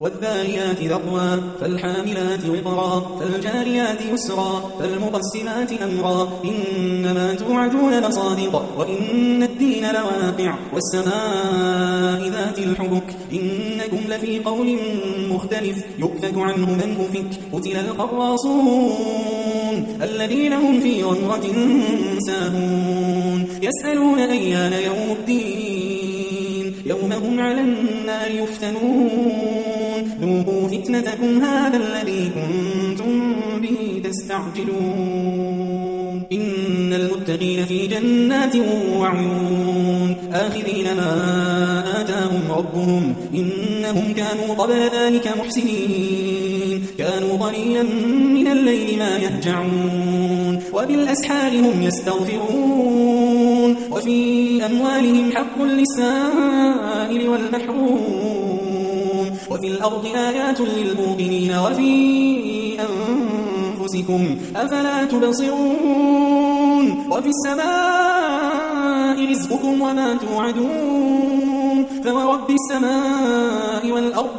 والذاريات ذروا فالحاملات وقرا فالجاريات يسرا فالمقسمات أمرا إنما توعدون لصادق وإن الدين لواقع والسماء ذات الحبك إنكم لفي قول مختلف يؤفك عنه من أفك قتل الخراصون الذين هم في غمرة ساهون يسألون أيان يوم الدين يوم هم على النار يفتنون ذوقوا فتنتكم هذا الذي كنتم به تستعجلون إن المتقين في جنات وعيون آخذين ما آتاهم ربهم إنهم كانوا قبل ذلك محسنين كانوا قليلا من الليل ما يهجعون وبالأسحار هم يستغفرون وفي أموالهم حق للسائل والمحروم وفي الأرض آيات للموقنين وفي أنفسكم أفلا تبصرون وفي السماء رزقكم وما توعدون فورب السماء والأرض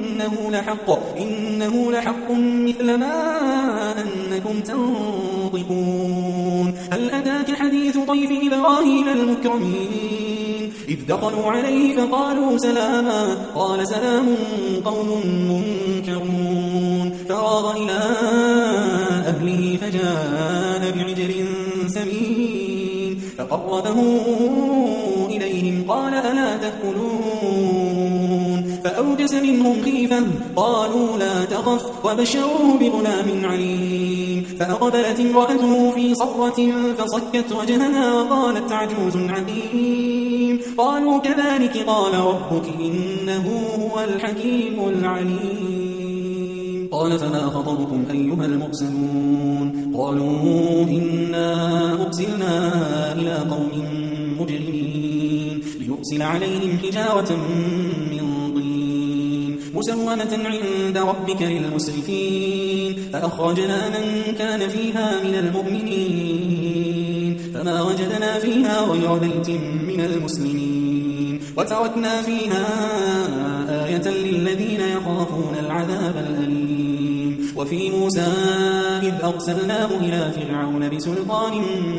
إنه لحق مثل ما أنكم تنطقون هل أتاك حديث ضيف إبراهيم المكرمين إذ دخلوا عليه فقالوا سلاما قال سلام قوم منكرون فراغ إلى أهله فجاء بعجل سمين فقربه إليهم قال ألا تأكلون فأوجس منهم خيفة قالوا لا تخف وبشروه بغلام عليم فأقبلت امرأته في صرة فصكت وجهها وقالت عجوز عقيم قالوا كذلك قال ربك إنه هو الحكيم العليم قال فما خطبكم أيها المرسلون قالوا إنا أرسلنا إلى قوم مجرمين ليرسل عليهم حجارة من طين مسومة عند ربك للمسرفين فأخرجنا من كان فيها من المؤمنين فما وجدنا فيها غير بيت من المسلمين وتركنا فيها آية للذين يخافون العذاب الأليم وفي موسى إذ أرسلناه إلى فرعون بسلطان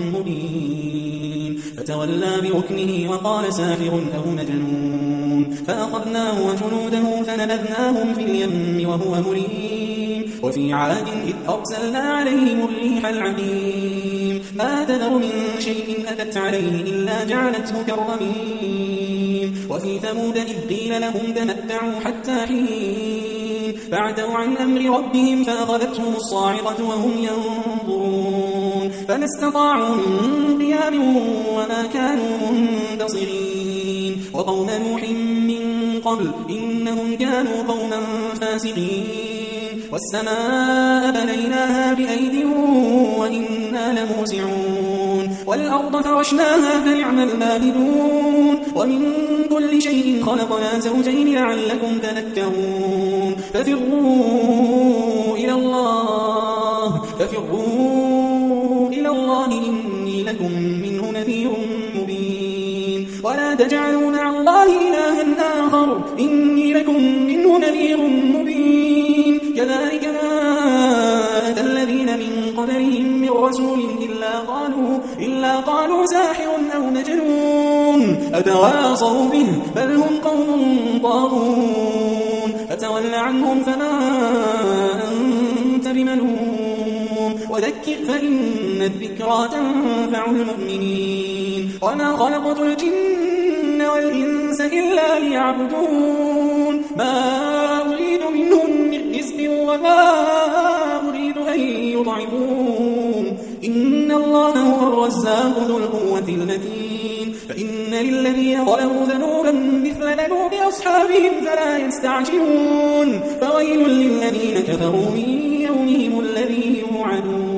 مبين فتولى بركنه وقال ساحر أو مجنون فأخذناه وجنوده فنبذناهم في اليم وهو مليم وفي عاد إذ أرسلنا عليهم الريح العقيم ما تذر من شيء أتت عليه إلا جعلته كالرميم وفي ثمود إذ قيل لهم تمتعوا حتى حين فعتوا عن أمر ربهم فأخذتهم الصاعقة وهم ينظرون فما استطاعوا من قيام وما كانوا منتصرين وقوم نوح من قبل إنهم كانوا قوما فاسقين والسماء بنيناها بأيد وإنا لموسعون والأرض فرشناها فنعم الماهدون ومن كل شيء خلقنا زوجين لعلكم تذكرون ففروا إلى الله إني لكم منه نذير مبين ولا تجعلوا مع الله إلها آخر إني لكم منه نذير مبين كذلك ما أتى الذين من قبلهم من رسول إلا قالوا ساحر أو مجنون أتواصوا به بل هم قوم طاغون فتول عنهم فما أنت بملوم وذكر فإن الذكرى تنفع المؤمنين وما خلقت الجن والإنس إلا ليعبدون ما أريد منهم من رزق وما أريد أن يطعمون إن الله هو الرزاق ذو القوة المتين فإن للذين ظلموا ذنوبا مثل ذنوب أصحابهم فلا يستعجلون فويل للذين كفروا من يومهم الذي يوعدون